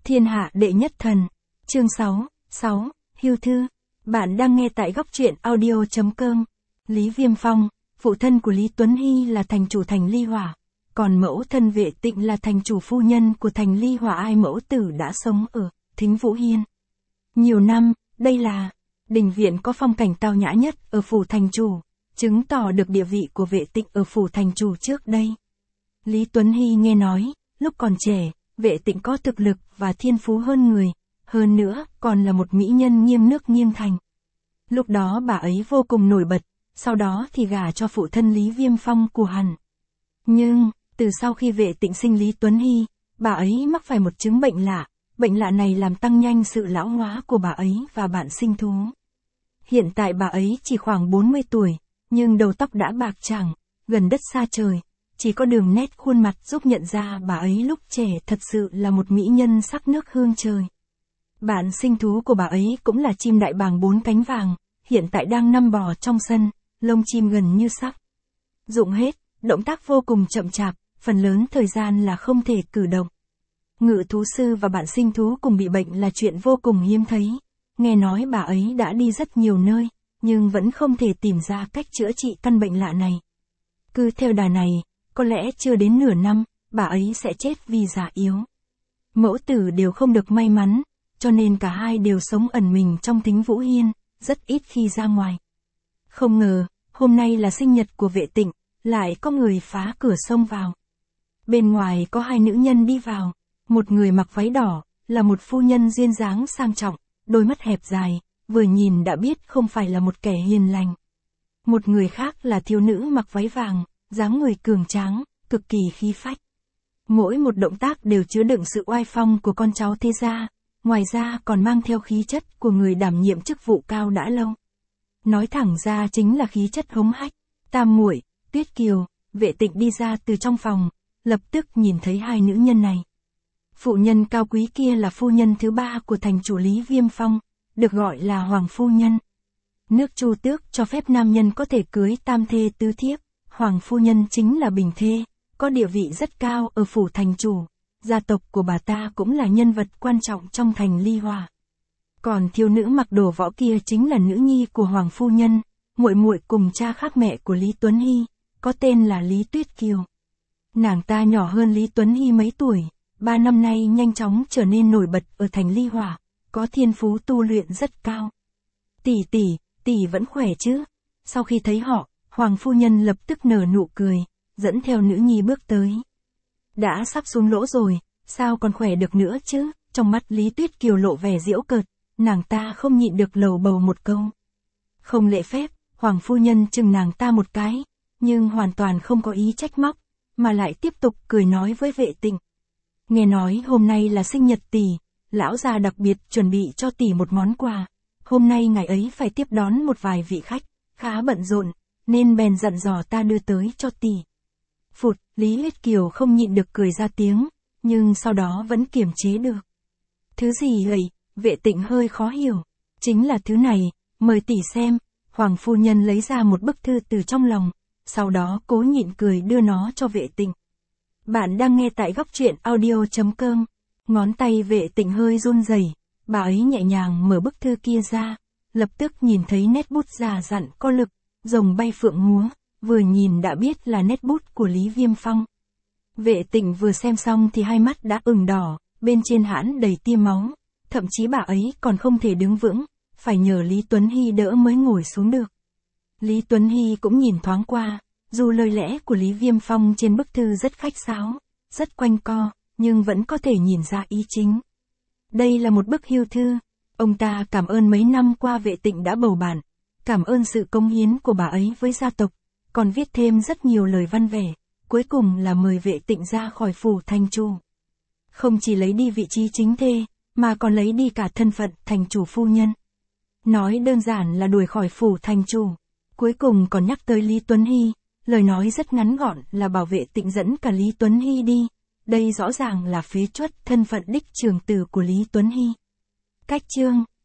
Thiên hạ đệ nhất thần. Chương 6, Hưu thư. Bạn đang nghe tại góc truyện audio.com. Lý Viêm Phong, phụ thân của Lý Tuấn Hy là thành chủ thành Ly Hỏa, còn mẫu thân Vệ Tịnh là thành chủ phu nhân của thành Ly Hỏa. Ai mẫu tử đã sống ở Thính Vũ Hiên nhiều năm, đây là đình viện có phong cảnh tao nhã nhất ở phủ thành chủ, chứng tỏ được địa vị của Vệ Tịnh ở phủ thành chủ trước đây. Lý Tuấn Hy nghe nói, lúc còn trẻ, Vệ Tịnh có thực lực và thiên phú hơn người, hơn nữa còn là một mỹ nhân nghiêng nước nghiêng thành. Lúc đó bà ấy vô cùng nổi bật, sau đó thì gả cho phụ thân Lý Viêm Phong của hắn. Nhưng, từ sau khi Vệ Tịnh sinh Lý Tuấn Hy, bà ấy mắc phải một chứng bệnh lạ này làm tăng nhanh sự lão hóa của bà ấy và bạn sinh thú. Hiện tại bà ấy chỉ khoảng 40 tuổi, nhưng đầu tóc đã bạc trắng, gần đất xa trời, chỉ có đường nét khuôn mặt giúp nhận ra bà ấy lúc trẻ thật sự là một mỹ nhân sắc nước hương trời. Bạn sinh thú của bà ấy cũng là chim đại bàng 4 cánh vàng, hiện tại đang nằm bò trong sân, lông chim gần như sắp rụng hết, động tác vô cùng chậm chạp, phần lớn thời gian là không thể cử động. Ngự thú sư và bạn sinh thú cùng bị bệnh là chuyện vô cùng hiếm thấy. Nghe nói bà ấy đã đi rất nhiều nơi, nhưng vẫn không thể tìm ra cách chữa trị căn bệnh lạ này. Cứ theo đà này, có lẽ chưa đến nửa năm, bà ấy sẽ chết vì già yếu. Mẫu tử đều không được may mắn, cho nên cả hai đều sống ẩn mình trong Thính Vũ Hiên, rất ít khi ra ngoài. Không ngờ, hôm nay là sinh nhật của Vệ Tịnh, lại có người phá cửa xông vào. Bên ngoài có hai nữ nhân đi vào, một người mặc váy đỏ, là một phu nhân duyên dáng sang trọng, đôi mắt hẹp dài, vừa nhìn đã biết không phải là một kẻ hiền lành. Một người khác là thiếu nữ mặc váy vàng, dáng người cường tráng, cực kỳ khí phách. Mỗi một động tác đều chứa đựng sự oai phong của con cháu thế gia, ngoài ra còn mang theo khí chất của người đảm nhiệm chức vụ cao đã lâu. Nói thẳng ra chính là khí chất hống hách. Tam muội, Tuyết Kiều, Vệ Tịnh đi ra từ trong phòng, lập tức nhìn thấy hai nữ nhân này. Phụ nhân cao quý kia là phu nhân thứ 3 của thành chủ Lý Viêm Phong, được gọi là Hoàng Phu Nhân. Nước Chu Tước cho phép nam nhân có thể cưới tam thê tứ thiếp, Hoàng Phu Nhân chính là bình thê, có địa vị rất cao ở phủ thành chủ. Gia tộc của bà ta cũng là nhân vật quan trọng trong thành Ly Hỏa. Còn thiếu nữ mặc đồ võ kia chính là nữ nhi của Hoàng Phu Nhân, muội muội cùng cha khác mẹ của Lý Tuấn Hy, có tên là Lý Tuyết Kiều. Nàng ta nhỏ hơn Lý Tuấn Hy mấy tuổi, 3 năm nay nhanh chóng trở nên nổi bật ở thành Ly Hỏa, có thiên phú tu luyện rất cao. Tỷ vẫn khỏe chứ? Sau khi thấy họ, Hoàng Phu Nhân lập tức nở nụ cười, dẫn theo nữ nhi bước tới. Đã sắp xuống lỗ rồi, sao còn khỏe được nữa chứ? Trong mắt Lý Tuyết Kiều lộ vẻ giễu cợt, nàng ta không nhịn được lầu bầu một câu. Không lễ phép, Hoàng Phu Nhân chừng nàng ta một cái, nhưng hoàn toàn không có ý trách móc, mà lại tiếp tục cười nói với Vệ Tịnh. Nghe nói hôm nay là sinh nhật tỷ, lão già đặc biệt chuẩn bị cho tỷ một món quà. Hôm nay ngài ấy phải tiếp đón một vài vị khách, khá bận rộn, nên bèn dặn dò ta đưa tới cho tỷ. Phụt, Lý Tuyết Kiều không nhịn được cười ra tiếng, nhưng sau đó vẫn kiềm chế được. Thứ gì vậy? Vệ Tịnh hơi khó hiểu. Chính là thứ này, mời tỷ xem. Hoàng Phu Nhân lấy ra một bức thư từ trong lòng, sau đó cố nhịn cười đưa nó cho Vệ Tịnh. Bạn đang nghe tại góc truyện audio.com. Ngón tay Vệ Tịnh hơi run rẩy, bà ấy nhẹ nhàng mở bức thư kia ra, lập tức nhìn thấy nét bút già dặn có lực, rồng bay phượng múa, vừa nhìn đã biết là nét bút của Lý Viêm Phong. Vệ Tịnh vừa xem xong thì hai mắt đã ửng đỏ, bên trên hãn đầy tia máu, thậm chí bà ấy còn không thể đứng vững, phải nhờ Lý Tuấn Hy đỡ mới ngồi xuống được. Lý Tuấn Hy cũng nhìn thoáng qua, dù lời lẽ của Lý Viêm Phong trên bức thư rất khách sáo, rất quanh co, nhưng vẫn có thể nhìn ra ý chính. Đây là một bức hưu thư, ông ta cảm ơn mấy năm qua Vệ Tịnh đã bầu bạn, cảm ơn sự cống hiến của bà ấy với gia tộc, còn viết thêm rất nhiều lời văn vẻ, cuối cùng là mời Vệ Tịnh ra khỏi phủ thành chủ. Không chỉ lấy đi vị trí chính thê, mà còn lấy đi cả thân phận thành chủ phu nhân. Nói đơn giản là đuổi khỏi phủ thành chủ, cuối cùng còn nhắc tới Lý Tuấn Hy, lời nói rất ngắn gọn là bảo Vệ Tịnh dẫn cả Lý Tuấn Hy đi. Đây rõ ràng là phế truất thân phận đích trưởng tử của Lý Tuấn Hy. Cách chương